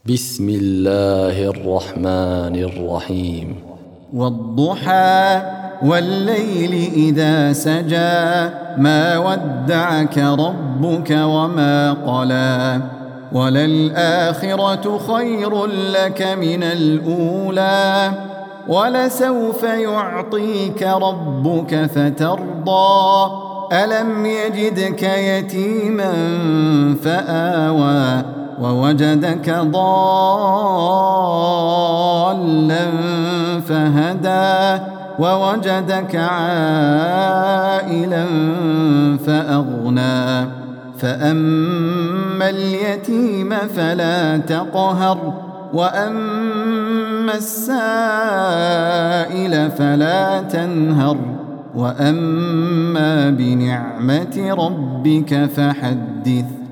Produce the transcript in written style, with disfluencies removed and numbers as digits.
بسم الله الرحمن الرحيم. والضحى والليل إذا سجى ما ودعك ربك وما قلى وللآخرة خير لك من الأولى ولسوف يعطيك ربك فترضى ألم يجدك يتيما فآوى ووجدك ضالا فهدى ووجدك عائلا فأغنى فأما اليتيم فلا تقهر وأما السائل فلا تنهر وأما بنعمة ربك فحدث.